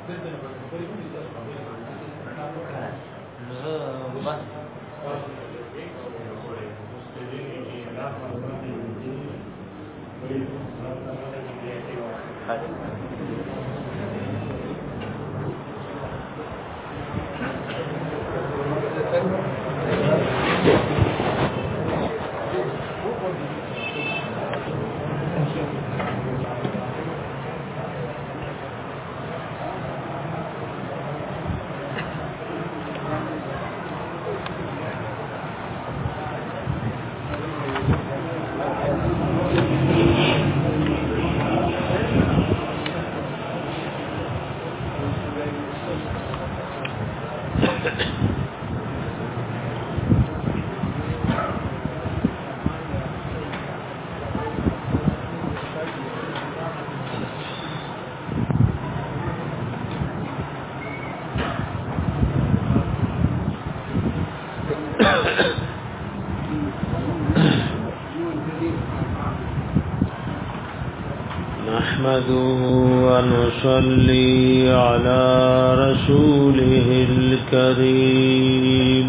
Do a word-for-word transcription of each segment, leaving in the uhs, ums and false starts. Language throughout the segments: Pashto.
نحمده ونصلي على رسوله الكريم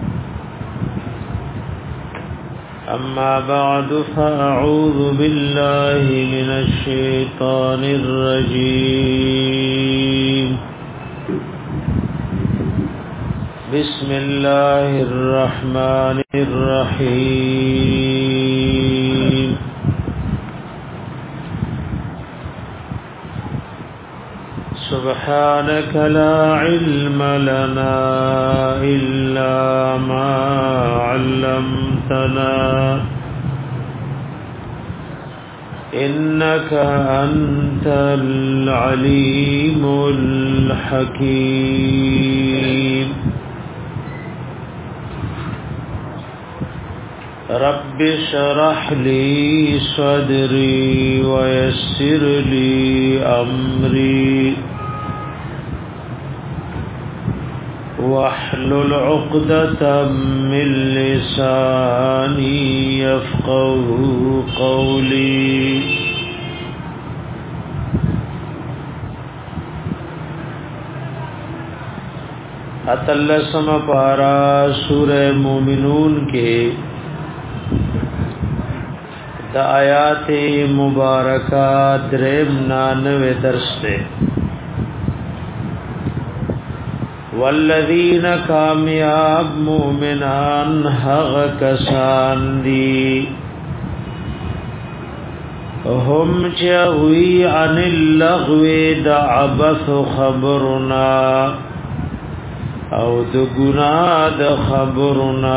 أما بعد فأعوذ بالله من الشيطان الرجيم بسم الله الرحمن الرحيم سبحانك لا علم لنا إلا ما علمتنا إنك أنت العليم الحكيم رب اشرح لي صدري ويسر لي أمري واحلل عقدة من لساني يفقه قولي اتلسم پارا سورہ مومنون کے دا آیات مبارکہ درم نانوے درس دے والذین کامیاب مومنان حق کسان دی هم چاوی عن اللغو دا عبث خبرنا او دا گناہ دا خبرنا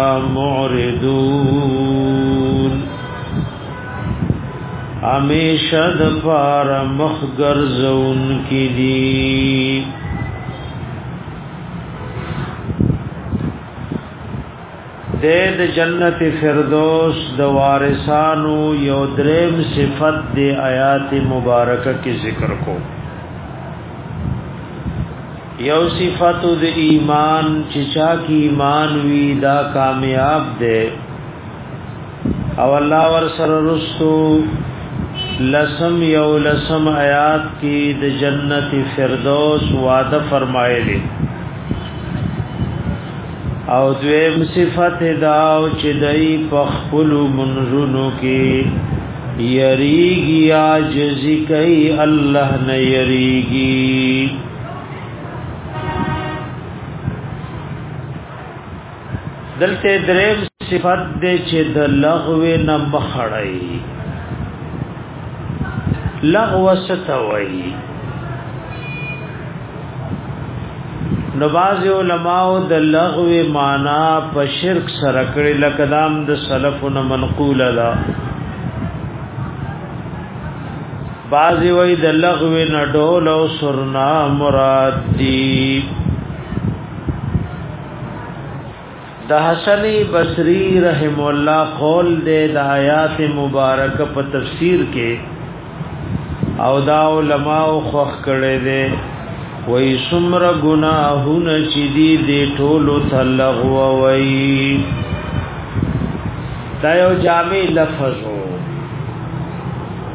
معرضون ہمیشہ دا پار مخگر زون کی دی دید جنت فردوس د وارثانو یو دریم صفت دی آیات مبارکہ کی ذکر کو یو صفت د ایمان چچا کی ایمان وی دا کامیاب دے او اللہ ورسر رسو لسم یو لسم آیات کی د جنت فردوس وعدہ فرمائے لی او دویم صفت داو چې دای پخپل منزونو کې یریږي عاجزی کوي الله نه یریږي دلته دریم صفت دې چې د لغو نه مخړای لغو ستوي نواز علماء د لغو معنا په شرک سره کړي لکه دام د سلفونو منقول ده بعضی وای د لغو نه ډول او سرنا مراد دي د حسن بصری رحم الله قول د آیات مبارکه په تفسیر کې او دا علماء خوخ کړي دي وی سمر گناہون چی دی دی ٹولو تلغو وی دایو جامع لفظو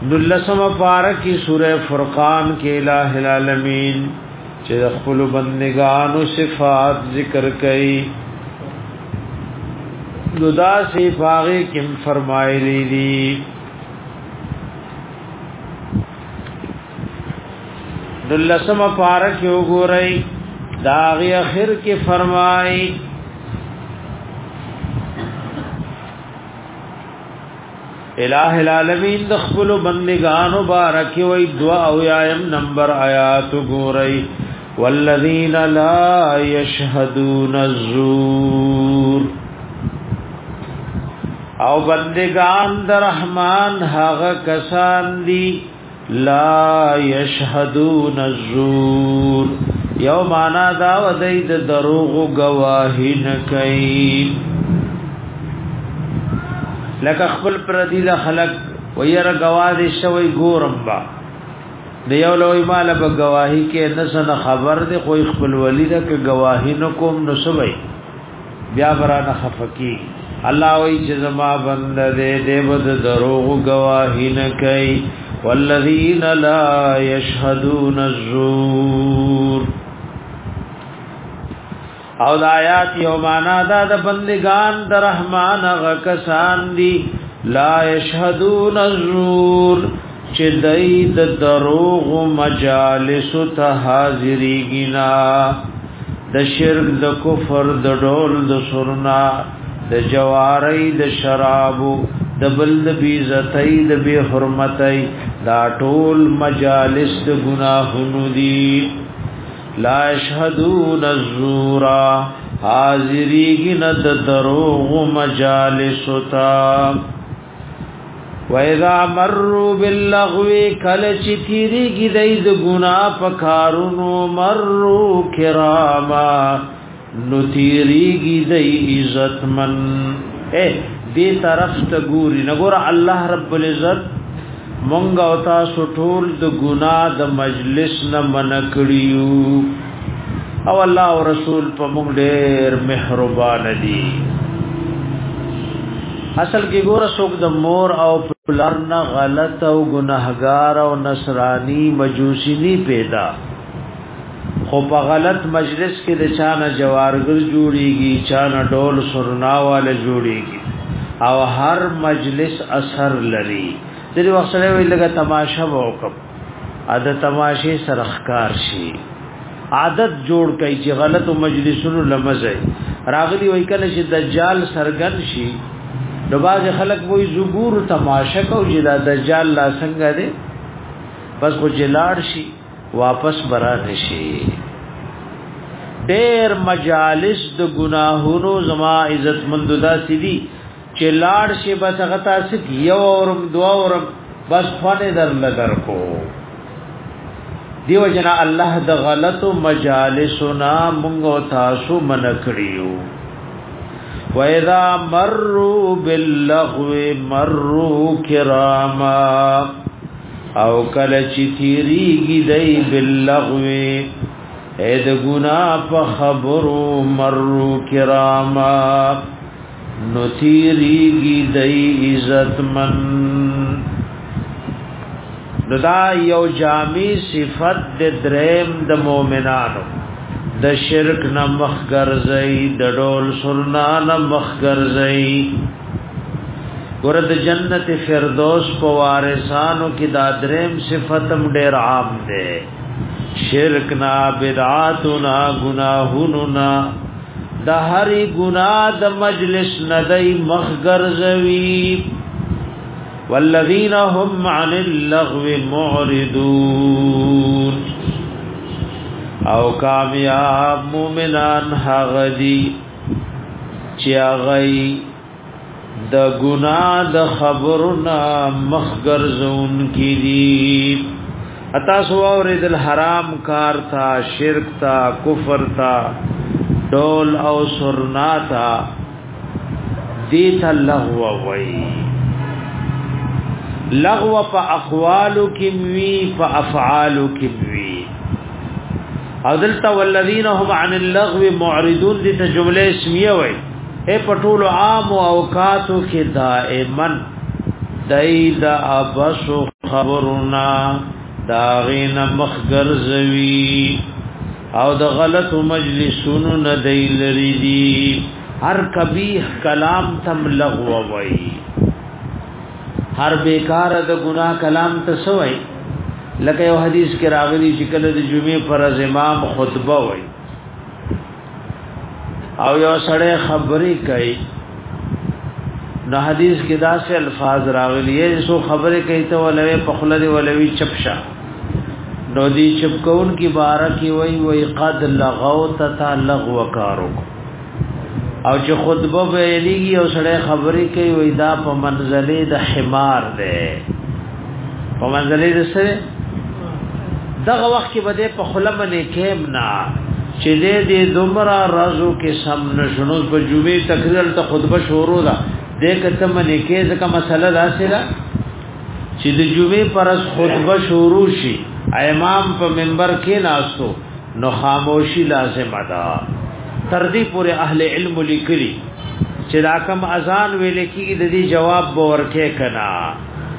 دلسم پارکی سورہ فرقان کے الہ العالمین چه خپل بندگانو صفات ذکر کئی ندا سی فاغی کم فرمائلی دی دلسم پارک یو گو رئی داغی اخر کی فرمائی الہ العالمین دخبل بندگانو بارکی وی دعا اویایم نمبر آیات گو رئی والذین لا یشہدون الزور او بندگان در رحمان حق کسان دی لا یشهدون الزور یو معنا دا ودید دروغ گواہی نکئی لکه خپل پردی د خلق وير گواهی شوی ګورم با د یو لوی مال به گواہی کې نسن خبر دی خو خپل ولید کې گواہی نکوم نو سوي بیا برانه خفکی الله وی چې زما بند دې دیود دروغ گواہی نه کوي والذین لا یشهدون الزور او د آیات یو معنا دا د بندگان د رحمان غ کسان دی لا یشهدون الزور چې دای د دروغ مجالس ته حاضری گنا د شرک د کفر د ډول د سرنا د جواری د شرابو د بل د بیزتای د بی حرمتای دا ټول مجالس د گناهونو دی لا یشهدون الزور حاضریږي نه د دروغ مجالس تا و اذا مروا باللغو کل چتیریږي د ګناه په کارونو مروا کراما نتیریگی دی عزت من اے دی طرف تا گوری نگور اللہ رب العزت منگا و تاسو ټول د گناہ د مجلس نه منکړیو او الله او رسول په موږ ډېر مهربان دي اصل کې ګور څوک د مور او پلار نه غلط او گناهګار او نصرانی مجوسی نی پیدا خو په غلط مجلس کې د چانه جوارګر جوړيږي چانه ډول سرناواله جوړيږي او هر مجلس اثر لري د وخت سره وی لګه تماشا وکم عادت تماشې سرخکار شي عادت جوړ کوي چې غلط مجلسونو لمزه راغلي وای کنه چې دجال سرګن شي نو باز خلک وای زګور تماشا کو چې دا دجال لا څنګه دی بس خو جلاړ شي واپس برا نشي ډېر مجالس د گناهونو زما عزت مند دا سدي چې لاړ شي بس غتا سک یو اورم دوا اورم بس فانه در لګر کو دیو جنا الله د غلط مجالسنا مونږ تاسو من کړیو و اذا مروا باللغو مروا کراما او کله چې تیریږي دای باللغو اې د ګنا په خبرو مرو کراما نو تیریږي دای عزت من دا یو جامی صفت د دریم د مؤمنانو د شرک نه مخګرځي د ډول سرنا نه مخګرځي ورد جنت فردوس په وارثانو کې دا دریم صفتم ډېر عام ده شرک نا بدعات نا گناهونو نا د هرې ګناه د مجلس ندی مخګرځوي والذین هم عن اللغو معرضون او کامیاب مومنان هغه دي چې هغه د ګناه د خبرنا مخګرزون کی دي اتا سو اورید الحرام کار تھا شرک تھا کفر تھا ډول او سرنا تھا دیت لغو وی لغو په اقوالو کې وی په افعالو کې وی او دلته والذین هم عن اللغو معرضون دي ته جمله اسمیه وی اے پټولو عام او اوقاتو کې دائمن دای دا ابس خبرنا داغین مخگرزوی او د غلط مجلسونو ندی لری دی هر کبیح کلام تم لغو وی هر بیکار د گناہ کلام تسوی لکه یو حدیث کې راغلی چې کله د جمعې پر از امام خطبه وی او یو سړی خبرې کوي نو حدیث کې داسې الفاظ راغلي یې سو خبرې کوي ته ولوي په خلد ولوي چپشا نو دی چپکون کی بارکی وی وی قد لغوت تا لغو کارو او چې خطبه ویلېږي او سړی خبرې کوي وی دا په منزله د حمار ده په منزله د سره دغه وخت کې بده په خلمنه کېم نه چې دې دې دومره رازو کې سم نشونو په جمعې تقریر ته خطبه شروع ده دې کته منې کې ځکه مسله داسې ده چې د جمعې پر خطبه شروع شي امام په منبر کې ناستو نو خاموشي لازم ده تر دې پورې اهل علم لیکلي چې دا کوم اذان ویل کېږي د دې جواب به ورکې کنا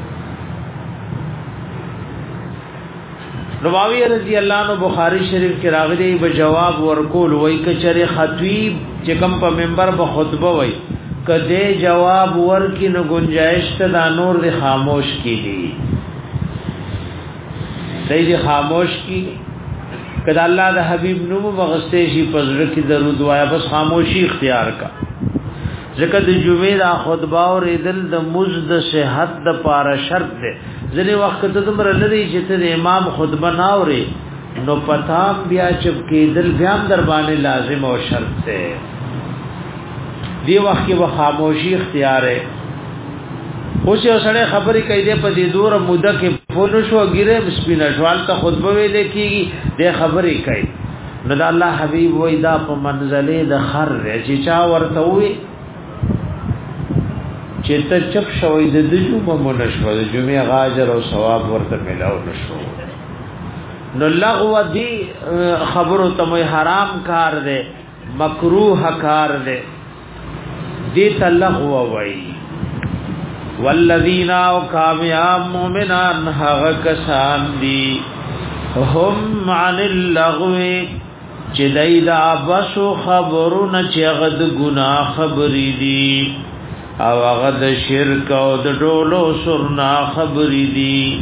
نبوی رضی اللہ عنہ بخاری شریف کې راغلی به جواب ورکول وای کچره خطیب چې کوم په منبر په خطبه وای کده جواب ورکی نو گنجائش ته دا نور د خاموش کیږي دای دې خاموش کی کله الله د حبیب نوم وغسته شي پزړه کې درود وایا بس خاموشي اختیار کا ځکه د جمعې د خطبه او ردل د مزد صحت د پاره شرط ده ځنې وخت ته تمره لري چې ته امام خطبه ناوري نو پتام بیا چپ کې دل بیا در باندې لازم او شرط ده دی وخت کې به خاموشي اختیار ہے اوس یو سړی خبرې کوي د په دې دور موده کې فون شو ګیره سپینه شوال ته خطبه ویل کېږي د خبرې کوي نو د الله حبیب وای دا په منزله د خر چې چا ورته وي چې ته چپ شوی د جمعه منشو د جمعه غاجر او ثواب ورته ملاو نشو نو لغو دی خبرو ته حرام کار دی مکروه کار دی دی تلغو وای والذین او کامیاب مومنان هغه کسان دی هم عن اللغو چې دای دا بس خبرونه چې غد ګناه خبرې دی او هغه د شرک او د ډولو سرنا خبرې دي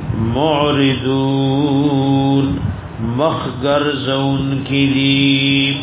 معرضون مخگر زون کی دي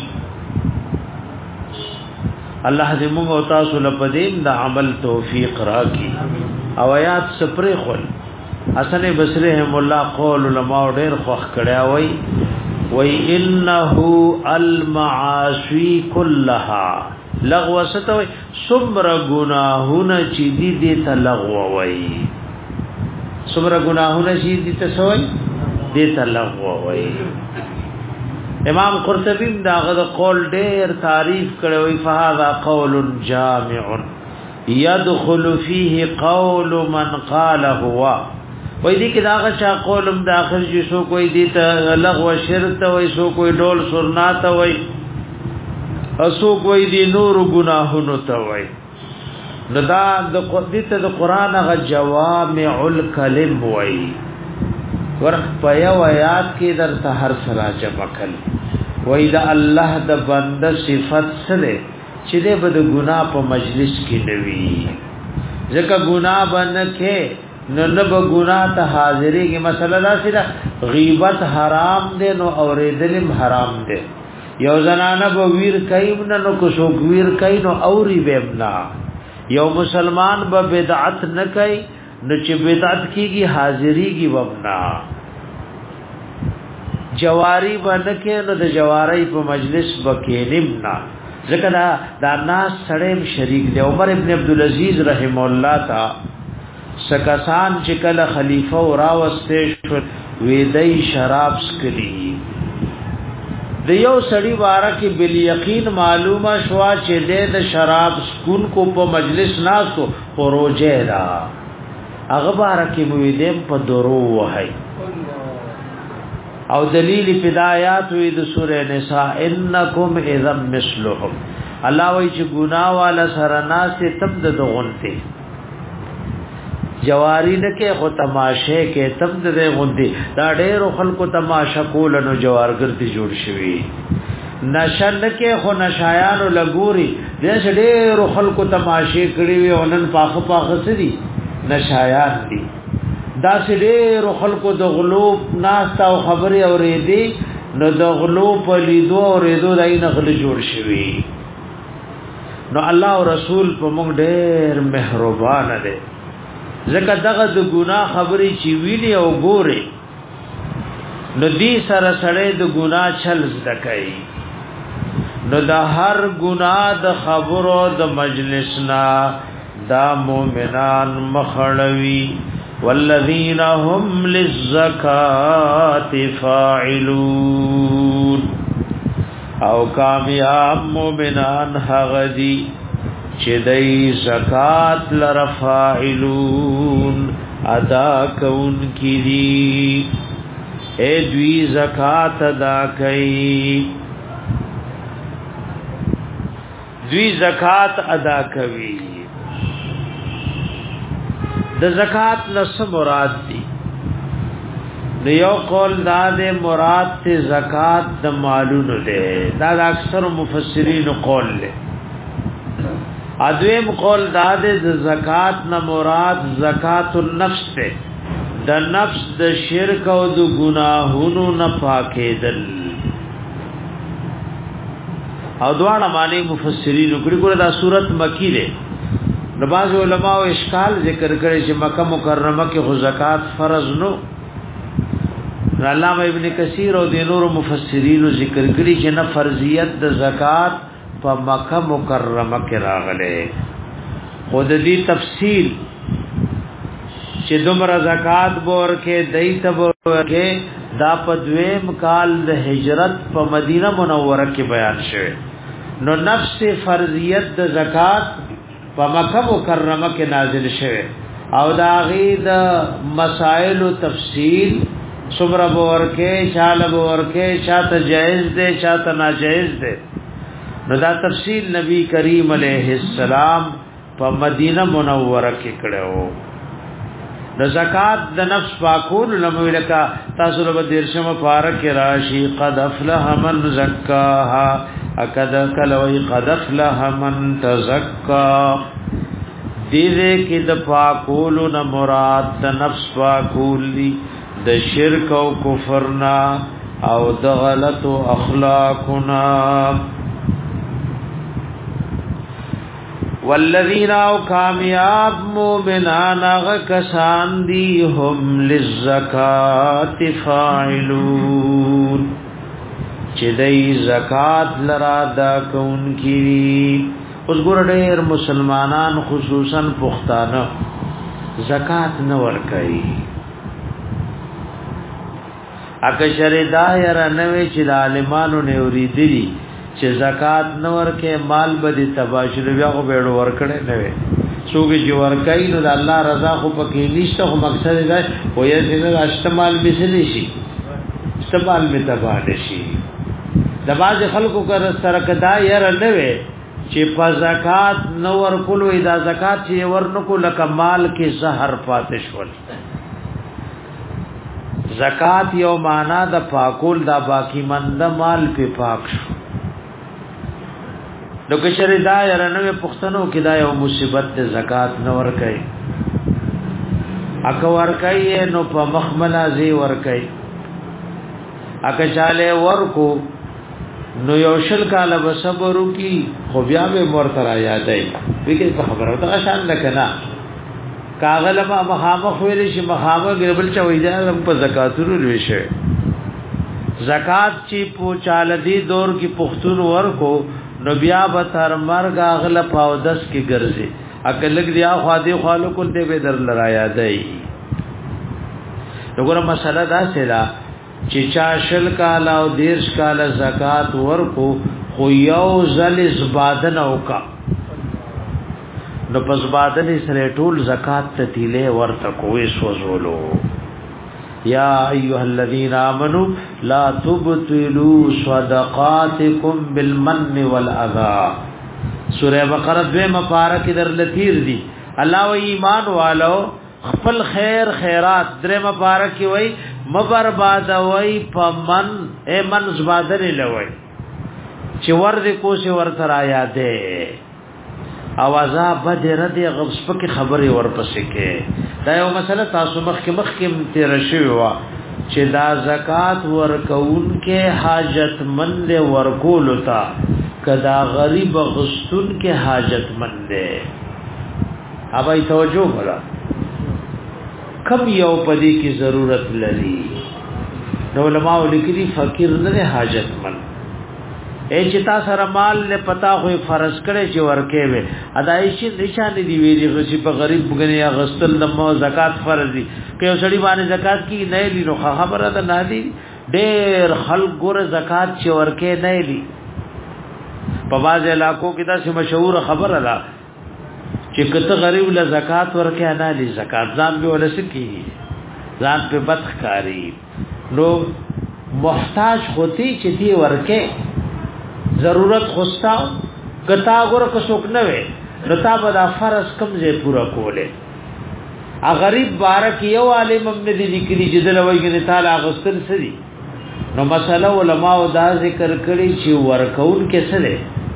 الله دې موږ او تاسو لپاره د عمل توفیق راکړي او آیات سپری خل حسن بصری هم الله قول علماء ډېر خوخ کړه وای وای انه المعاصی كلها لغو ستوي سمر گناهونه چې دي دې ته لغو وای سمر گناهونه چې دي ته سوي دې ته لغو وای امام قرطبی دا غد قول ډېر تعریف کړي وای فهذا قول جامع يدخل فيه قول من قال هو وای دې کې دا غچا قولم داخل شي سو کوئی دې ته لغو شرط وای سو کوئی ډول سرنات وای اسو کوئی دی نور گناہونو ته وای ندا د قدیت د قران غ جوامع الکلم وای ورخ پیا آیات کې در ته هر سره جمع کړي وای دا الله د بنده صفت سره چې د بد ګناه په مجلس کې نوي ځکه ګناه باندې نو نه به ګناه ته حاضرې کې مسله دا سره غیبت حرام دی نو اورېدل حرام دی یو زنانه به ویر کایم نه نو کو شو ویر کای نو اوري بهمنا یو مسلمان به بدعت نه کای نو چې بدعت کیږي حاضریږي وبنا جواری باندې کې نو د جواری په مجلس بکینم نا ځکه دا د ناس سړیم شریک دی عمر ابن عبد العزيز رحم الله تا سکسان چې کله خلیفہ او راوسته شو ویدای شراب سکلی د یو سړی واره کې بل یقین معلومه شوا چې د شراب سکون کو په مجلس ناسو پروجه را اخبار کې مویدم په درو وای او دلیل بدايات وی د سوره نساء انکم اذا مثلهم الله وی چې ګنا والا سره ناس تبد دغنته جواری نه کې خو تماشه کې تم دې غوندي دا ډېر خلکو تماشا کول نو جوارګرتي جوړ شوی نشن کې خو نشایانو لګوري دې ډېر خلکو تماشه کړی وي اونن پاخه پاخه سدي نشایان دي دا ډېر خلکو د غلوب ناس او خبري اورېدي نو د غلوب په لیدو اورېدو دای نه غل جوړ شوی نو الله او رسول په موږ ډېر مهربان دي زکه دغه د ګناه خبرې چې ویلي او ګوري نو دې سره سره د ګناه چل زده کوي نو د هر ګناه د خبرو د مجلسنا دا مؤمنان مخړوي والذین هم للزکات فاعلون او کامیاب مؤمنان هغه دي چې دای زکات لرفاعلون ادا کون کی دی اے دوی زکات ادا کئی دوی زکات ادا کوي د زکات نس مراد دی نیو قول دا د مراد ته زکات د مالونو ده دا, دا اکثر مفسرین قول له ادویم قول داد زکات نہ مراد زکات النفس تے د نفس د شرک او د گناہونو نہ پاکیدل او دواړه معنی مفسرین کړي ګوره دا صورت مکی ده نو باز علماء او اشکال ذکر کړي چې مکه مکرمه کې خو زکات فرض نو علامه ابن کثیر او د نور مفسرین ذکر کړي چې نه فرضیت د زکات په مکه مکرمه کې راغله خود دې تفصیل چې دومره زکات بور کې دیت بور کې دا په دویم کال د هجرت په مدینه منوره کې بیان شوه نو نفس فرضیت د زکات په مکه مکرمه کې نازل شوه او دا غي د مسائل او تفصیل صبر بور کې شال بور کې شاته جائز ده شاته ناجائز ده نو دا تفصیل نبی کریم علیہ السلام په مدینه منوره کې کړو د زکات د نفس پاکول لمولکا تاسو له دیرشم پارک راشی قد افلح من زکاها اکد کلوی قد افلح من تزکا دیده کې د پاکول نه مراد د نفس پاکول دی د شرک او کفرنا او د غلط اخلاقنا والذین او کامیاب مومنان اغا کسان دی هم للزکاة فاعلون چه دی زکاة لرا دا کون کی اس گر دیر مسلمانان خصوصا پختانا زکاة نور کئی اکشر دائر نوی چه دا علمانو نیوری دلی چې زکات نور کې مال به تباشر بیا خو به ور کړي نه وي څوګي چې ور کوي نو د الله رضا خو پکې نشته خو مقصد دا وایي چې استعمال به شي شي استعمال به تباہ شي د باز خلکو کر سره کدا ير نه وي چې په زکات نور کول وي دا زکات چې ور نکو لکه مال کې زهر پاتې شول زکات یو معنا د پاکول دا باقی مند مال په پاک شو نو که شری دا یرنوی پختنو کی دا یو مصیبت د زکات نو ور کوي اکه ور کوي نو په مخملا زی ور کوي اکه چاله ورکو نو یو شل کاله به صبرو کی خو بیا به مرترا یادای وکي په خبره ته شان لکنا کاغله ما مخامخ ویل شي مخامخ ګربل چوي دا په زکاتونو لوي شي زکات چې په چاله دی دور کی پختون ورکو نو بیا به تر مرګ اغله پاودس کې ګرځي اکل لګ دیا خو دې خالو کول دې به در لرا یادای وګوره مسله دا سره چې چا شل کالا او دیرش کالا زکات ورکو خو یو ځل زبادن اوکا نو پس بادن سره ټول زکات ته تیله ورته کوې سوزولو یا ایها الذین آمنوا لا تبطلوا صدقاتکم بالمن والاذى سورہ بقرہ دویمه پارہ کې در لتیر دی الله و ایمان والو خپل خیر خیرات درې مبارک وي مبرباد وي پمن اے من زبادر لوي چې ور دې کوشي ور تر آیا دې اوازا بدر دې غبس پکې خبره ورپسې کې دا یو مسله تاسو مخ کې مخ کې تیر شوی و چې دا زکات ورکون کې حاجت مند ورکول تا کدا غریب غستون کې حاجت مند اوبای توجه وکړه کم یو پدې کې ضرورت لري نو علماء لیکلي فقیر نه حاجت مند اے چتا سره مال له پتا خو فرض کړي چې ورکه وي ادایشي نشان دی ویری غسی په غریب بګنی یا غسل دمو زکات فرض دي که یو سړي باندې زکات کی نه لې نو خبره ده نه دي ډېر خلک ګور زکات چې ورکه نه لې په باز علاقو کې دا چې مشهور خبره ده چې کته غریب له زکات ورکه نه لې زکات ځان به ولسکی ځان په بدخکاری نو محتاج ہوتی چې دی ورکه ضرورت خوستا کتا ګور کو څوک نه وي رتا بدا فرض کم زه پورا کوله ا غریب بارک یو عالم ابن دي لیکلي جدل وایګنه تعالی غستل سدي نو مسله علماء دا ذکر کړي چې ورکون کې سره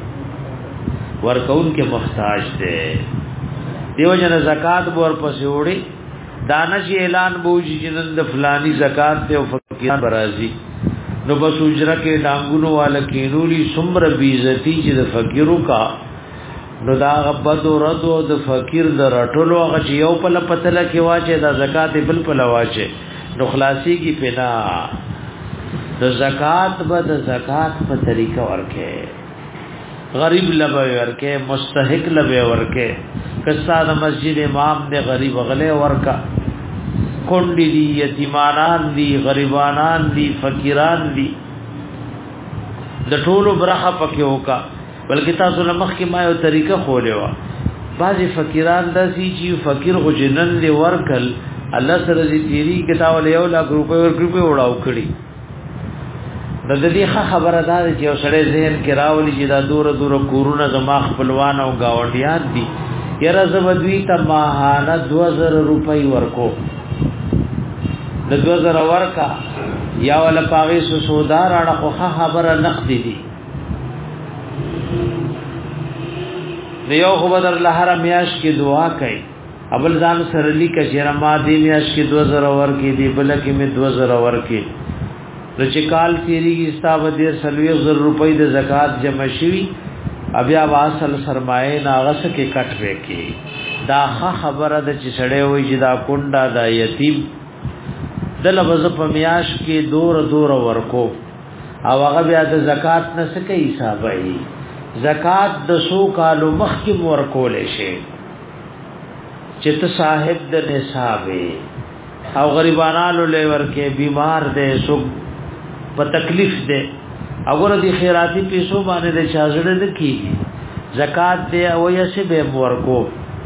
ورکون کې محتاج دي دیو جن زکات ور پسې وړي دانش اعلان بوجي جنن د فلانی زکات ته فقیران برازي نو بس اجرا کې ډانګونو والا کینولی سمر بیزتی چې د فقیرو کا نو دا غبد او رد او د فقیر د رټلو هغه چې یو په لپتل کې واچي د زکات بل په لواچي نو خلاصي کی پنا د زکات به د زکات په طریقه ورکه غریب لبه ورکه مستحق لبه ورکه کسا د مسجد امام دې غریب غله ورکا کونډی دی یتیمانان دی غریبانان دی فقیران دی د ټولو برخه پکې وکا بلکې تاسو لمخ کې ما یو طریقه خولې وا بعضی فقیران داسي چې فقیر خو جنن دی ورکل الله سره دې تیری کتاب له یو لاک روپے ورکړي وړاو کړي د دې خبره ده چې یو سړی ذهن کې راولي چې دا دور دور کورونه زما خپلوان او گاونډیان دي یره زبدوی ته ماهانه دو زره روپۍ ورکو د دو زره ورکا یا ول پاغي سو سودار اړه خو خبره نقد دي دیو خو بدر لهره میاش کې دعا کوي ابل ځان سره لیک چې ما دې میاش کې دو زره ورکی دی بل کې می دو زره ورکی د چکال تیریږي ستاب دې سلوي زر روپۍ د زکات جمع شوي بیا واصل سرمایه ناغس کې کټ وکي دا خبره د چې سړې وي چې دا کونډه دا یتیم دل بز په میاش کې دور دور ورکو او هغه بیا د زکات نه سکه حساب ای زکات د سو کالو مخکې ورکول شي چې ته صاحب د نصاب او غریبانو له ورکه بیمار دي سو په تکلیف دي اگر دی خیراتی پیسو باندې د چازړه د کیږي زکات دی او یې سه به ورکو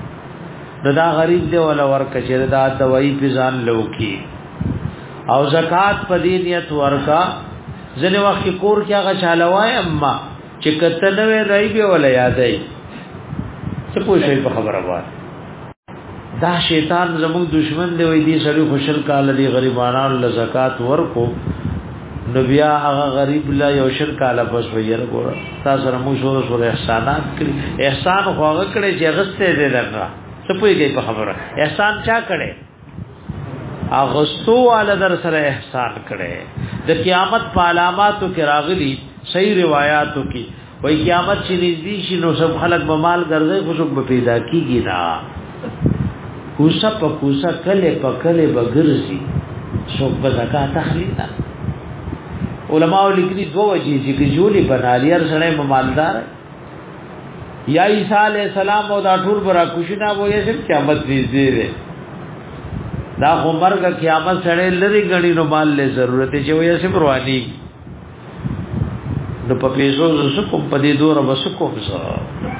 دا غریب دی ولا ورکه چې دا دوايي پیزان لوکي او زکات په دې نیت ورکا ځنه وخت کور کې هغه چالوای اما چې کته نوې راي به ولا یادای څه پوښي په خبره وای دا شیطان زموږ دشمن دی وې دې سړي خوشل کال دی غریبانو له زکات ورکو نو بیا هغه غریب لا یو شر کال پس ویره ګور تاسو سره موږ شروع سره احسانات کړی احسان خو هغه کړی چې غسته دې درنه څه پوښي په خبره احسان چا کړي اغستو والا در سره احسان کړي د قیامت په علاماتو کې راغلي صحیح روایتو کې وای قیامت چې نږدې شي نو سب خلک به مال ګرځي خو څوک به پیدا کیږي نه کوسه په کوسه کله په کله به ګرځي څوک به زکات اخلي نه علماء لیکلي دوه وجې چې جوړي بنالي هر سره مالدار یا عیسی علی السلام او دا ټول برا کوشنا وایي چې قیامت نږدې ده دا عمرګه قیامت سره لري غړي نو مال له ضرورت چې وایي چې پرواني نو په پیسو زسو کوم په دې دور وسو کوم زه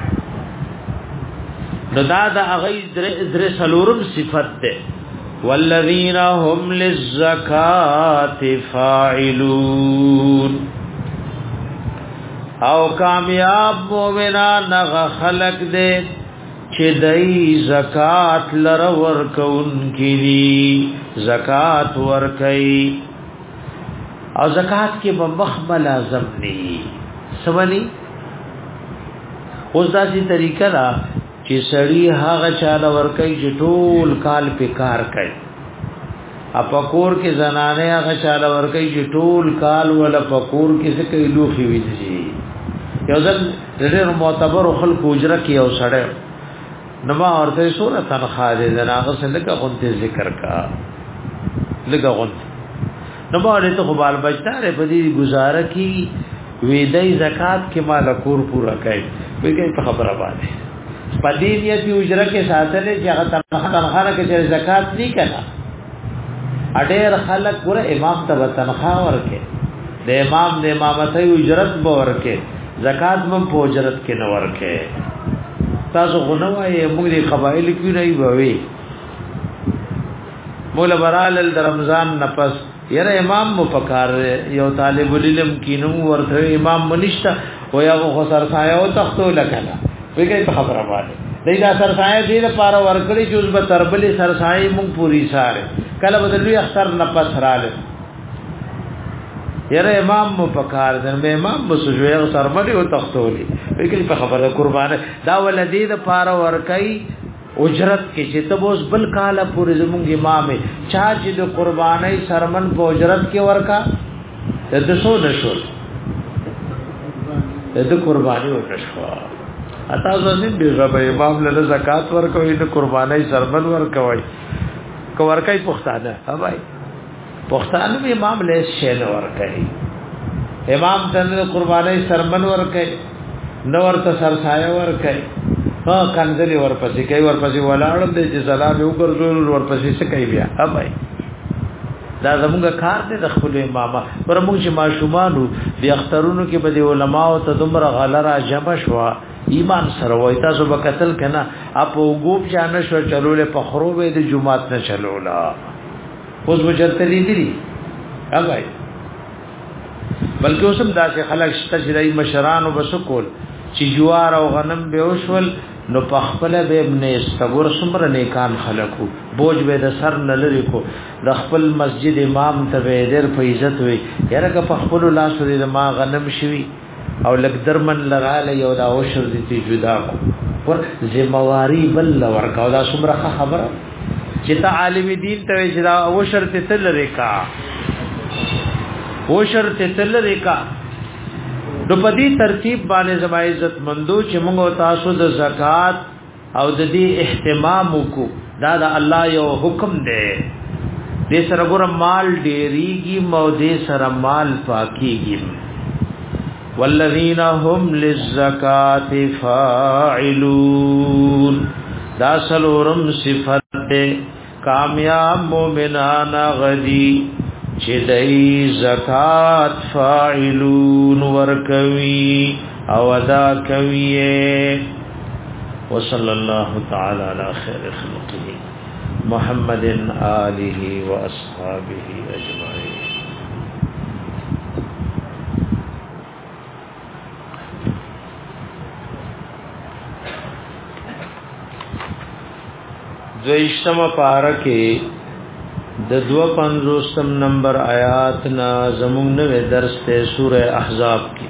نو دا د هغه در سلورم صفت ده والذین هم للزکات فاعلون او کامیاب مومنان هغه خلق دي چې چې دای زکات لر ورکون کړي زکات ورکړي او زکات کې به مخمل اعظم ني سمني اوس داسې طریقه را چې سړی هغه چاله ورکړي چې ټول کال په کار کوي اپاکور کې زنانه هغه چاله ورکړي چې ټول کال ولا پکور کې څه کوي لوخي ویږي یو ځل ډېر معتبر خلک اجره کې او سړی نو ما ورته سورہ تنخواه دې زناغه سره لکه غونته ذکر کا لکه غونته نو ما ورته خو بال بچاره په دې گزاره کی وېدای زکات کې مال کور پورا کوي وګورئ په خبره باندې پدې نیتی اجره کې ساتلې چې هغه تنخواه کې چې زکات نه کړه اډېر خلک ګره امام ته تنخواه ورکې د امام د امامتۍ اجرت به ورکې زکات هم په اجرت کې نه ورکې تاسو غنوای موږ د قبایل کې نه وي مولا برال د رمضان نفس یره امام مفکر یو طالب العلم کینو ورته امام منشتا و یا خو سرسایه او تختو لکنه وګورئ په خبره باندې دای دا سرسایه دې لپاره ورکړي چې اوس به تربلې سرسایه مونږ پوری ساره کله بدلوي اختر نفس رااله یره امام مفکر دنه امام بسجوی او تربلې او تختولي وګورئ په خبره قربانه دا ولدی د پاره ورکړي اجرت کې چې تبوس بل کاله پورې زمونږ امام چا چې د قرباني سرمن په اجرت کې ورکا د څو نشول د قرباني ورکشوا اته ځنه به رب امام له زکات ورکوي د قرباني سرمن ورکوي کو ورکای پښتانه هاوای پښتانه امام له شین ورکای امام ته قرباني سرمن ورکای نو ورته سرسایه ورکای ها کنځلي ورپسې کوي ورپسې ولاړم دې چې سلام یو ګرځول ورپسې څه کوي بیا هاوای دا زموږ کار دی د خپل امامه پر موږ چې ماشومانو د اخترونو کې به د علماو ته دومره غلره جمع شو ایمان سره وای تاسو به قتل کنه اپ وګوب جان شو چلول په خروبه د جمعات نه چلولا اوس وجرته دي هاوای بلکې اوسم داسې خلک شته چې دای مشران وبسکول چې جوار او غنم به وشول نو په خپل به ابن استغور سمره نیکان خلقو بوج به د سر نه لري کو د خپل مسجد امام ته به ډېر په عزت وي یره که په خپل لاس لري ما غنم شوي او لک درمن لغاله یو دا اوشر دي جدا کو پر ذمہواری بل ورکاو دا سمره خبره چې ته عالم دین ته چې دا اوشر ته تل ریکا اوشر ته تل ریکا نو په دې ترتیب باندې زما عزت مندو چې موږ تاسو د زکات او د دې اهتمام وکړو دا د الله یو حکم دی دې سره ګور مال ډېریږي مو دې سره مال پاکيږي والذین هم للزکات فاعلون دا سلورم صفت کامیاب مومنان غدی چې دای زکات فاعلون ورکوي او ادا کوي وصلی الله تعالی علی خیر خلقه محمد آله و اصحابه اجمعین دویشتم پارکه د دو پنځوستم نمبر آیات نا زمون نوې درس ته سوره احزاب کې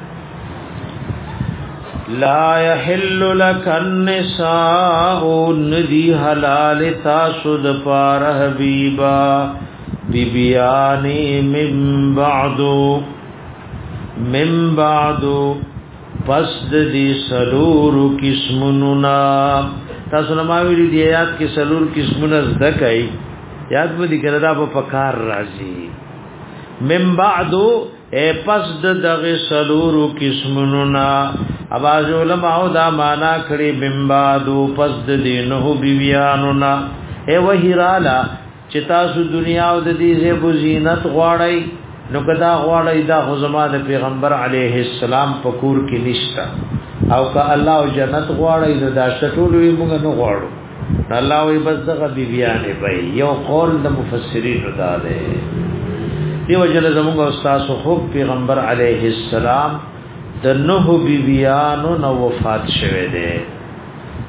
لا يحل لك النساء ندي حلال تاسو د پار حبيبا بيبيان من بعد من بعد پس د دې سلور قسمنا تاسو نماوی دي آیات کې سلور قسمونه زدکای یاد به دي کړه دا په پکار راځي من بعدو اے پس د دغه سلور قسمنا اواز علماء دا معنا کړي من بعدو پس د دینه بیبیانونا اے وهرالا چې تاسو دنیا او د دې زیب زینت غواړی نو کدا غواړی دا خزما د پیغمبر علیه السلام په کور کې نشتا او که الله او جنت غواړی نو دا شټول وي موږ نه غواړو الله وي بس دغه بیبیانه وي یو قول د مفسرین دا ده دیو جل زموږ استاد خو پیغمبر علیه السلام د نوح بیبیانو نو وفات شوه ده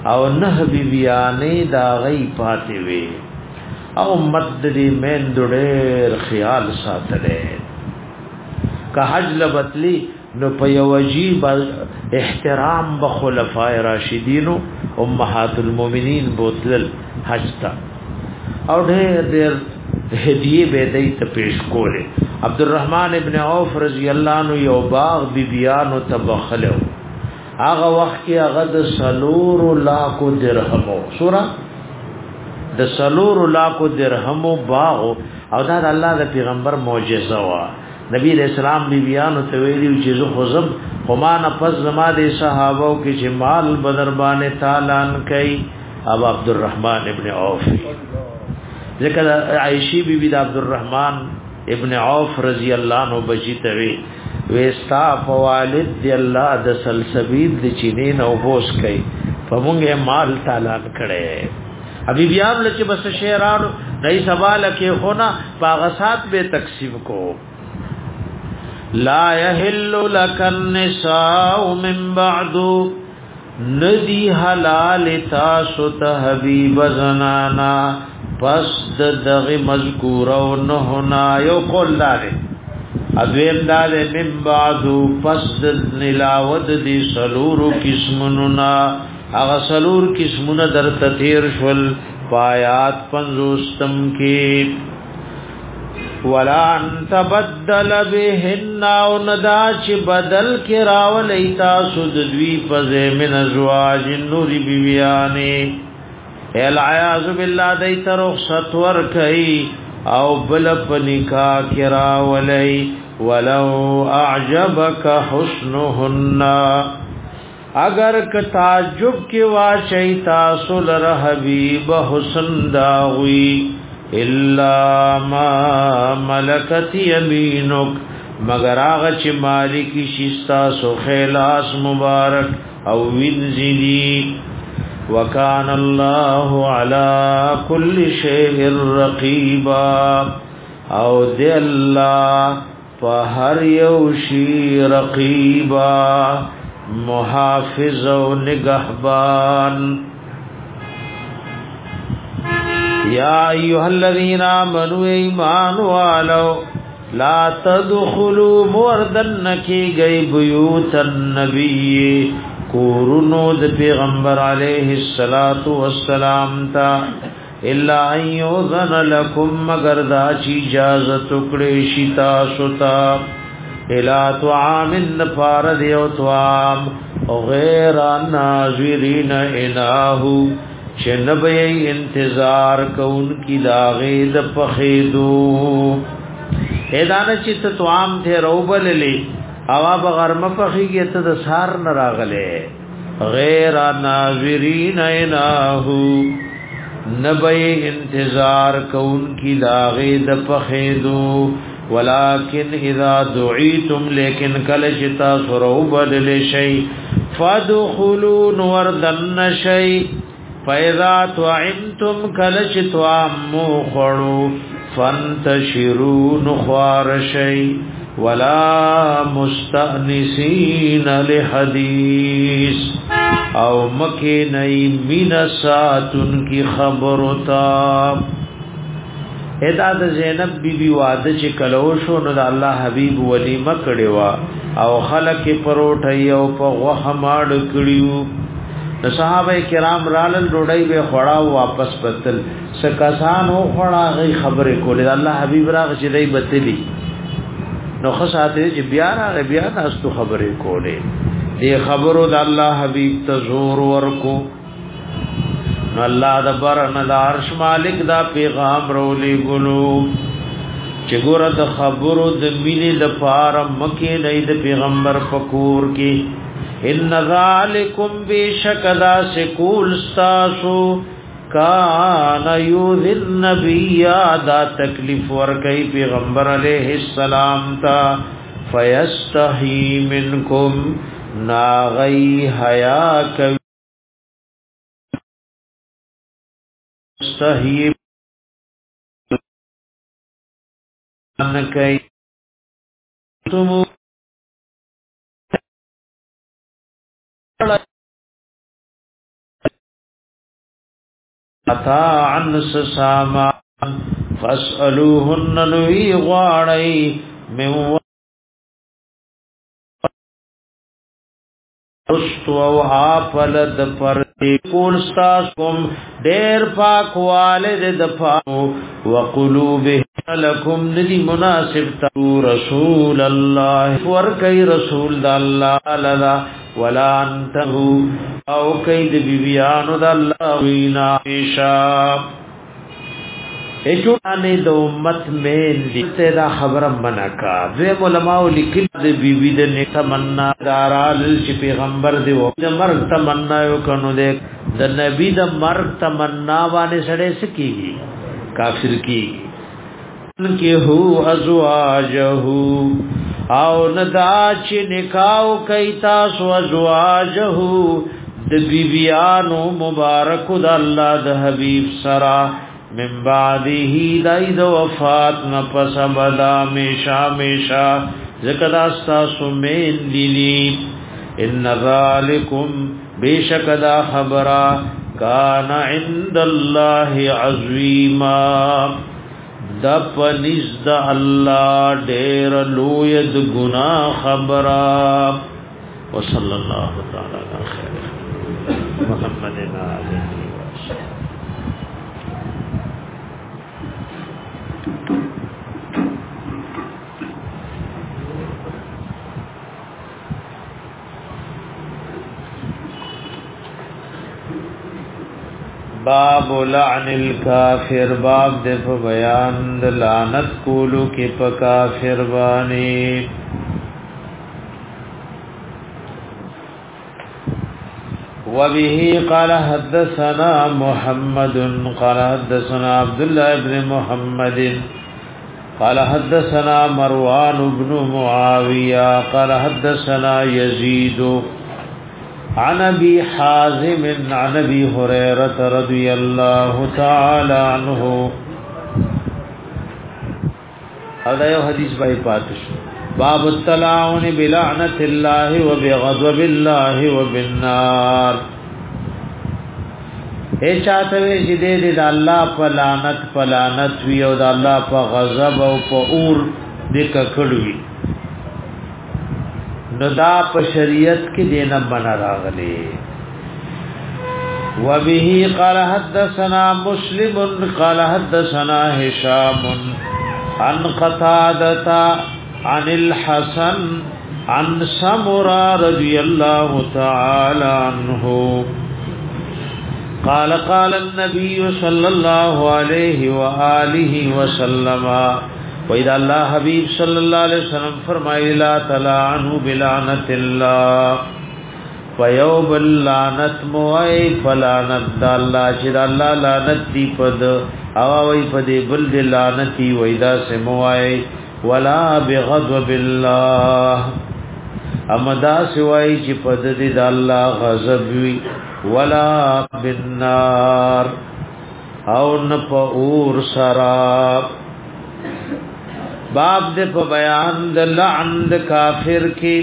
او نه بیبیانې دا غي پاتې وي او مددي من ډېر خیال ساتلې که حج لبتلی نو په یو واجب احترام بخلفای راشدین امهات المؤمنین بوتل حج تا او ډېر ډېر هدیه به دې ته پیش کوله عبد الرحمن ابن عوف رضی الله عنه یو باغ بیبیانو تبخلو هغه وخت کې هغه د سلور لاکو درهمو سورہ د سلور لاکو درهمو باغ او دا د الله د پیغمبر معجزه وا نبی رسول الله بیبیانو ته ویلو چې زه خزم قما نه پس زما د صحابه کې چې مال بدر باندې تعالان کوي اب عبد الرحمن ابن عوف ذکر عائشہ بیبی د عبد الرحمن ابن عوف رضی الله عنه بچی ته وی وستا فوالد دی الله د سلسبیل د چینین او بوس کوي په مونږه مال تعالان کړي ابي بیان لچ بس شعران دای سوال کې ہونا باغسات به تقسیم کو لا يحل لك النساء من بعد ندی حلال تاسو ته حبیب زنانا پس دغه مذکور او نه نا یو قول دار اذیم دار من بعد پس نلاود دی سلورو قسمنا اغه سلور قسمونه در تطهیر شول پایات پنځوستم کې ولا ان تبدل بهن او ندا چې بدل کې راول ایتا سود دوی پزه من ازواج نور بیبیانه العیاذ بالله دای تر رخصت ور کوي او بل پنیکا کې راولای ولو اعجبک حسنهن اگر ک تعجب کې واچي تاسو لره حبیب حسن داوي الا ما ملکت یمینک مگر هغه چې مالکی شستا سو خلاص مبارک او وینځلی وکان الله علی کل شیء رقیبا او دی الله په هر یو شی رقیبا محافظ و نگہبان یا ایها الذین آمنوا ایمان والو لا تدخلوا مردن کی گئی بیوت النبی کورنو د پیغمبر علیہ الصلات والسلام تا الا ان یؤذن لكم مگر دا چی اجازت کړي شتا ستا الا طعام فارد یو طعام غیر ناظرین الہ چنبی انتظار کون کی داغی د پخیدو ایدانا چی تطعام تھے روبل لی اوا بغرم پخی گی تا دا سار نراغلے غیر ناظرین الہ نبی انتظار کون کی داغی د پخیدو ولكن اذا دعيتم لیکن کل چتا سرو بدل شی فادخلوا وردن شی فاذا طعمتم کل چتوامو خړو فانتشروا نخوار شی ولا مستأنسین لحدیث او مکی نئی منساتن کی خبرتا ادا د زینب بی بی واده چې کلو شو نو د الله حبیب ولیمه کړي وا او خلک پروټي او په غوخه ماړ کړیو د صحابه کرام رالل ډوډۍ به خړا واپس پتل سکاسانو خړا غي خبره کولې الله حبیب راغ چې دای بتلی نو خصاته چې بیا راغ بیا تاسو خبره کولې دې خبرو د الله حبیب ته زور ورکو الله د برن د عرش مالک دا پیغام رولې ګلو چې ګور د خبرو د مینې د پار مکه نه د پیغمبر فکور کې ان ذالکم بشکدا سکول استاسو کان یذ النبی دا تکلیف ور کوي پیغمبر علیہ السلام تا فیستحی منکم ناغی حیا کوي صحیح ان کای تم اتا عن سساما فاسألوهن نوی غاڑی من رستو او آفلد پردی کول ستاس کم دیر پاک والد دفاو وقلوبه لکم ندی مناسب تاو رسول اللہ ورکی رسول دا اللہ لدا ولا انتہو او کئی دی بیبیانو دا اللہ وینا پیشا ایچوانی دا امت مین دی دا خبرم منکا دویم علماء لکل دی بیبی دی نیک تمنا دارال چی پیغمبر دی وقت دا مرگ تمنا یو کنو دے دا نبی دا مرگ تمنا بانے سڑے سکی گی کافر کی کی ہو ازواجہو او ندا چی نکاو کئی تاسو ازواجہو دا بیبیانو مبارک دا اللہ دا حبیب سرا من بعده داید وفات نپس بدا میشا میشا ذکر استاسو مین دیلی ان ذالکم بیشک دا خبرا کان عند اللہ عظیما دپ نزد اللہ دیر لوید گناہ خبرا وصل اللہ تعالی علی خیر محمد علیہ وسلم. باب لعن الکافر باب د په بیان د لعنت کولو کې په کافر باندې وبه قال حدثنا محمد قال حدثنا عبد الله بن محمد قال حدثنا مروان بن معاوية قال حدثنا يزيد عن ابي حازم عن ابي هريره رضي الله تعالى عنه. هذا یو حدیث بای پاتش باب التلاعن بلعنت الله وبغضب الله وبالنار. اے چاته چې دې د الله په لعنت په لعنت وی او د الله په غضب او په اور د ککړوي ندا په شریعت کې دینه بنا راغلي. وبه قال حدثنا مسلم قال حدثنا هشام عن قتادة عن الحسن عن سمرة رضي الله تعالى عنه قال قال النبي صلى الله عليه وآله وسلم وإذا الله حبيب صلى الله عليه وسلم فرمائے لا تلعنوا بلعنت الله فيوب اللعنت موئی فلعنت دا اللہ چید اللہ لعنت دی پد اواوی پدی بل دی لعنتی وإذا سموئی ولا بغضب الله امدا سوائی چی پد دی دا اللہ غضب وی ولا بالنار او نپا اور سراب. باب دے پا بیان دے لعن دے کافر کی.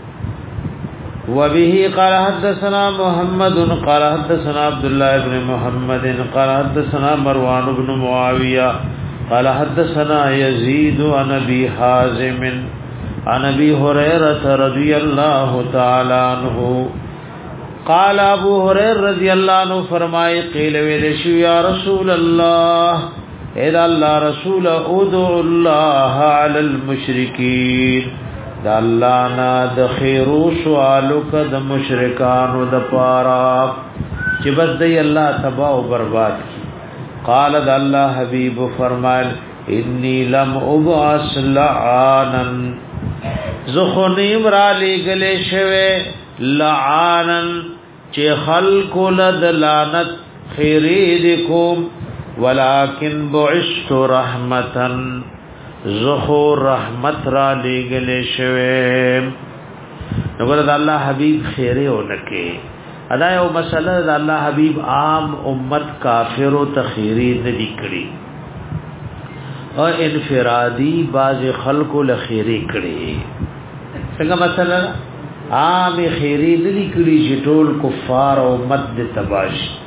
وبه قال حدثنا محمد قال حدثنا عبد الله بن محمد قال حدثنا مروان بن معاوية قال حدثنا يزيد عن ابي حازم عن ابي هريرة رضي الله تعالى عنه قال ابو هريرة رضي الله عنه فرمائے قیل ویلشو یا رسول اللہ اذا اللہ رسول ادعو اللہ علی المشرکین دا اللہ نا دا خیرو سوالو کا دا مشرکانو دا پارا چی بس دی اللہ تباہ و برباد کی. قال دا اللہ حبیب فرمائل انی لم ابعث لعانا زخنیم را لی گلے شوے لعانا چی خلقو لد لعنت خیرید کوم ولكن بعثت رحمتا ظهور رحمت را لګلې شوه. نو د الله حبيب خیره ونکه ادا یو مسله د الله حبيب عام امت کافر او تخیری نه لیکړي او انفرادی باز خلق له خیری کړي. څنګه مسله عام خیری نه لیکړي چې ټول کفار او امت د تباش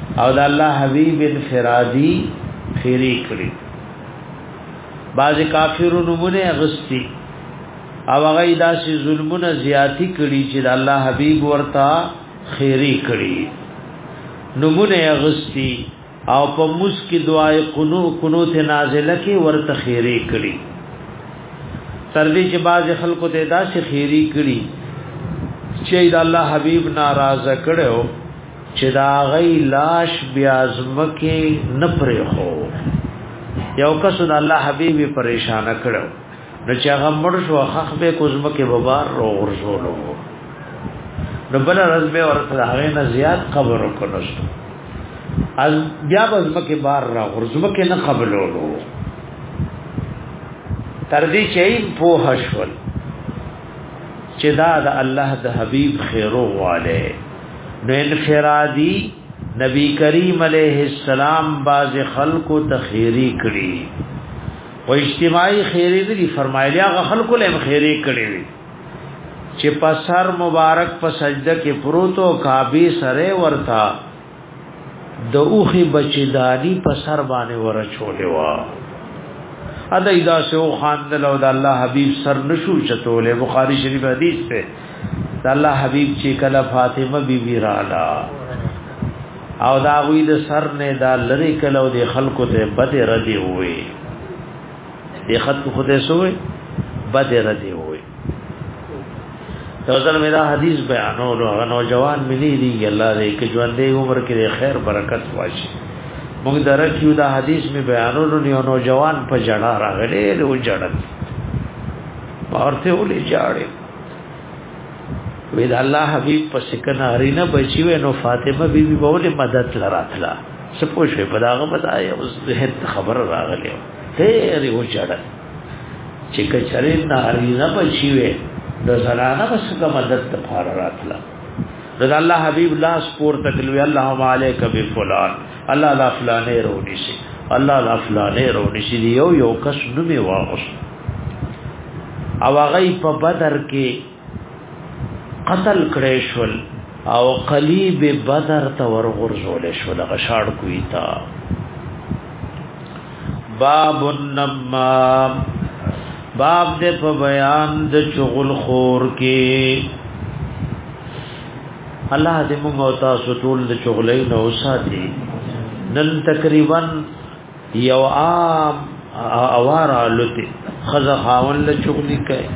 او د الله حبیب انفرادی خیری کړی باز کافرو نمونه اغستی او هغه داسې ظلمونه زیاتی کړي چې د الله حبیب ورتا خیری کړي نمونه اغستی او په مسکی دعای قنو قنوت نازله کې ورته خیری کړي تر دې چې باز خلکو ته داسې خیری کړي چې د الله حبیب ناراضه کړو چې دا غي لاش بیا زمکه نه پرې خو یو کس د الله حبیب پریشان کړو نو چې هغه مړ شو حق به کوزمکه ببار رو ورزولو نو بل ورځ به ورته هغه نه زیات قبر وکړو از بیا بزمکه بار را ورزمکه نه قبلولو تر دې چې په حشول چې دا د الله د حبیب خیرو والے نو انفرادی نبی کریم علیہ السلام باز خلق تخیری کړي او اجتماعي خیری دی فرمایلی هغه خلق له خیری کړي چې په سر مبارک په سجده کې پروتو کعبه سره ورتا د اوخي بچدانی په سر باندې ورچولې وا ادا اذا سو خاندل او د الله حبیب سر نشو چتولې بخاری شریف حدیث ته د الله حبیب چې کله فاطمه بیبی رااله او دا وی د سر نه دا لری کله او د خلکو ته بد ردی وي د خط خدای سوې بد ردی وي توزل میرا حدیث بیانو نو نوجوان ملي دي الله دې کې ژوندې عمر کې خیر برکت واشي موږ درکیو دا حدیث می بیانو نو نوجوان په جړه راغلي او جړل ورته ولې جاړي وې د الله حبيب په سکنه ارینا بچي و نو فاطمه بیبي په ولې مدد لراتلا سپوږې په داغه بدای اوس زه خبر راغلی ته ری و جړل چې کچري نه ارینا بچي و د زنانه بس کا مدد ته فار راتلا د الله حبيب لا سپور تکلوي اللهم عليك بفلان الله لا فلانه رونی شي الله لا فلانه رونی شي یو یو کس نو می واغس او هغه په بدر کې قتل کړي شول او قلیب بدر ته ورغورځول شول غشاړ کوي تا باب النمام باب دې په بیان د چغل خور کې الله دې موږ او تاسو ټول د چغلې نو ساتي نن تقریبا یو عام اواره لته خزه خاون له چغلې کوي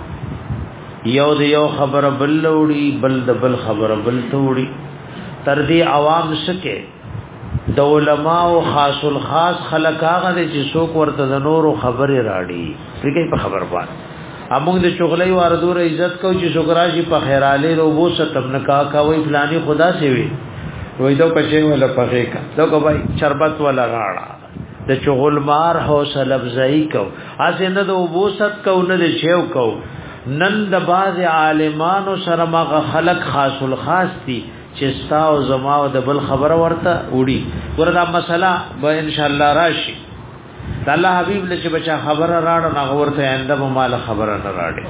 یو د یو خبره بل وړي بل د بل خبره بل توړي تر دې عوام سکه د علماء او خاص الخاص خلق هغه چې څوک ورته د نورو خبره راړي فکر په خبر باندې امون د چغلې واردور عزت کو چې شکراشي په خیراله روبو ستم نکا کا وای فلانی خدا سی وي وای دو پښې ولا پخې کا دو کو بھائی شربت ولا غاړه د چغل مار حوصله افزایی کو اسنه د وبوست کو نه د شیو کو نن د باز عالمانو سره مغه خلق خاص الخاص دي چې ستا او زما او د بل خبره ورته وړي وردا مسله به ان شاء الله راشي د الله حبيب له بچا خبره راړو نه ورته انده مال خبره نه راړي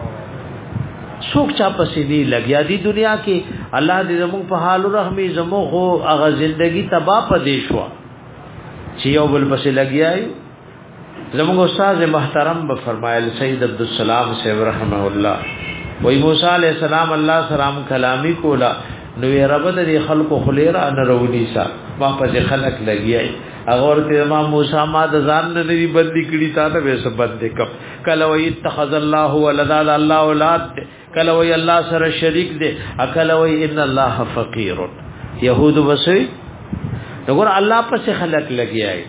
څوک چا پسې دی لګیا دی دنیا کې الله دې زموږ په حال رحمي زموږ خو هغه ژوندۍ تباہ پدې شو چې یو بل پسې لګیای زموږ استاد محترم به فرمایل سید عبدالسلام صاحب رحمه الله وای موسی علیہ السلام الله سلام کلامی کولا نو یې رب دې خلق خلیرا ان رونی سا ما په خلق لګیای هغه ورته ما موسی ما د ځان نه دی بندي کړي تا ته به سبد کم کله وای اتخذ الله ولدا الله اولاد کله وای الله سره شریک دی کله وای ان الله فقیر يهود وسوي وګور الله پس خلق لګیای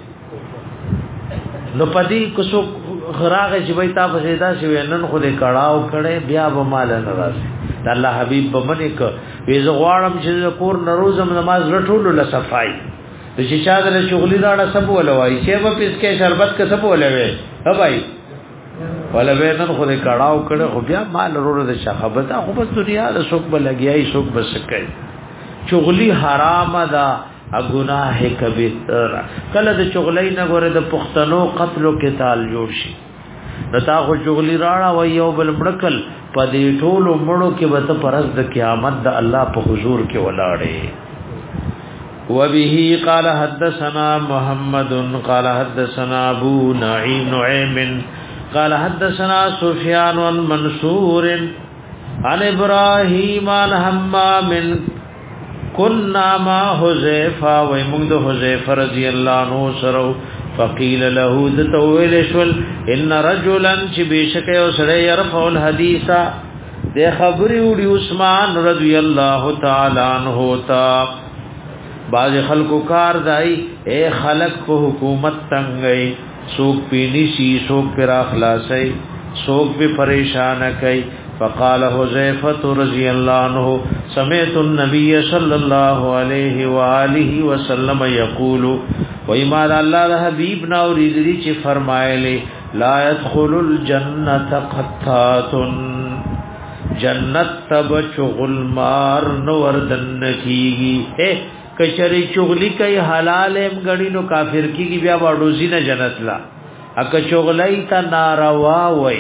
نو پدی کوڅو غراغه چې وای تا په زیاده شي نن خو دې کړهو کړي بیا به مال نه راځي الله حبیب به منی ک وی زغوارم چې کور نروزم نماز رټول له صفای چې چا د شغلی راړه سب ولوي چې په پس کې شربت کې سب ولوي ها بھائی ولا به نن خو دې کړهو کړي خو بیا مال ورور د شخبت خو بس دنیا د شوق بل لګیای شوق بس کوي شغلی حرام ده گناہ کبیره کله د چغلې نه غره د پښتنو قتل او قتال جوړ شي نتا خو چغلې راړه و یو بل مړکل په دې ټولو مړو کې به ته پرز د قیامت د الله په حضور کې ولاړې وبه قال حدثنا محمد قال حدثنا ابو نعيم نعيم قال حدثنا سفيان عن منصور عن ابراهيم عن حمام كنا مع حذيفه ومن حذيفه رضي الله عنه سره فقيل له ذتويلشل ان رجلا بشك يسري يرفع الحديث ده خبر وړي عثمان رضی الله تعالی عنہ تا باز خلق کار دای اے خلق په حکومت تنگئی سوق پینی سی سوق پر اخلاصي سوق به پریشان کئ فقال حذیفه رضی الله عنه سمعت النبي صلى الله عليه واله وسلم يقول وما الله حبیب نا اوریدلی چې فرمایله لا يدخل الجنه قطات جنت تب چغل مار نو وردن کیږي اے کچری چغلی کای حلال ایم غړي نو کافر کیږي بیا واړو زینه جنت لا اک چغلای تا ناروا وای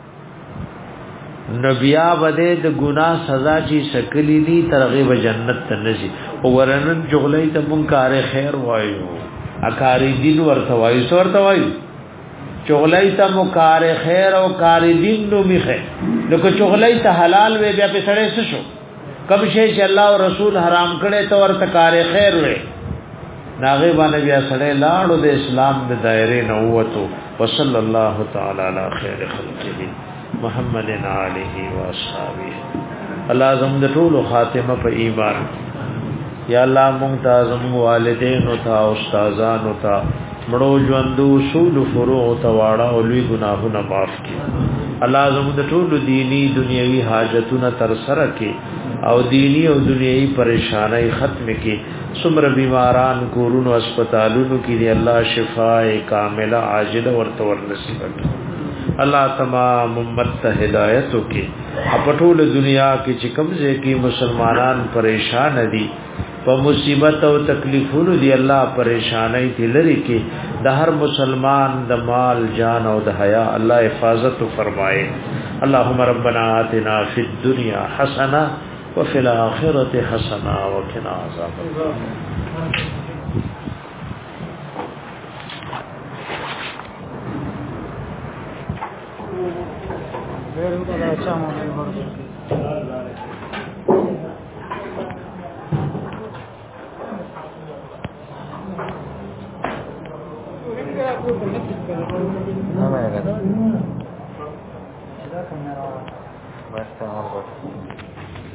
نبیا بده د ګناه سزا چی شکلی دی ترغیب جنت ته نشي او ورنن چغلای ته منکار خیر وایو اکاری دین ورته وایو ورته وایو چغلای ته مکار خیر او کار دین نو میخه نو که چغلای ته حلال وی بیا په سړی شو کب شی چې الله او رسول حرام کړي ته ورته کار خیر وي ناغه باندې بیا سړی لاړو د اسلام د دایره نه وته وصلی الله تعالی علی خیر خلقه محمد علیه و اصحابہ الله زم د ټول خاتمه په ایمان یا الله مونږ ته زم والدین او تا استادان او تا مړو ژوندو اصول فروع او واړه او لوی ګناهونه معاف کړي الله زموږ د ټول دینی دنیوي حاجتونه تر سره کړي او دینی او دنیوي پریشانای ختم کړي څومره بیماران کورونو هسپتالونو کې دی الله شفای کامله عاجله ورته ور نصیب کړي الله تمام امت ته هدایت وکړي په ټول دنیا کې چې کومځه کې مسلمانان پریشان دي په مصیبت او تکلیفونو دی الله پریشانای دي لري کې د هر مسلمان د مال جان او د حیا الله حفاظت فرمائے اللهم ربنا آتنا فی الدنیا حسنه وفي الاخره حسنه وقنا عذاب النار No me hagas. Basta,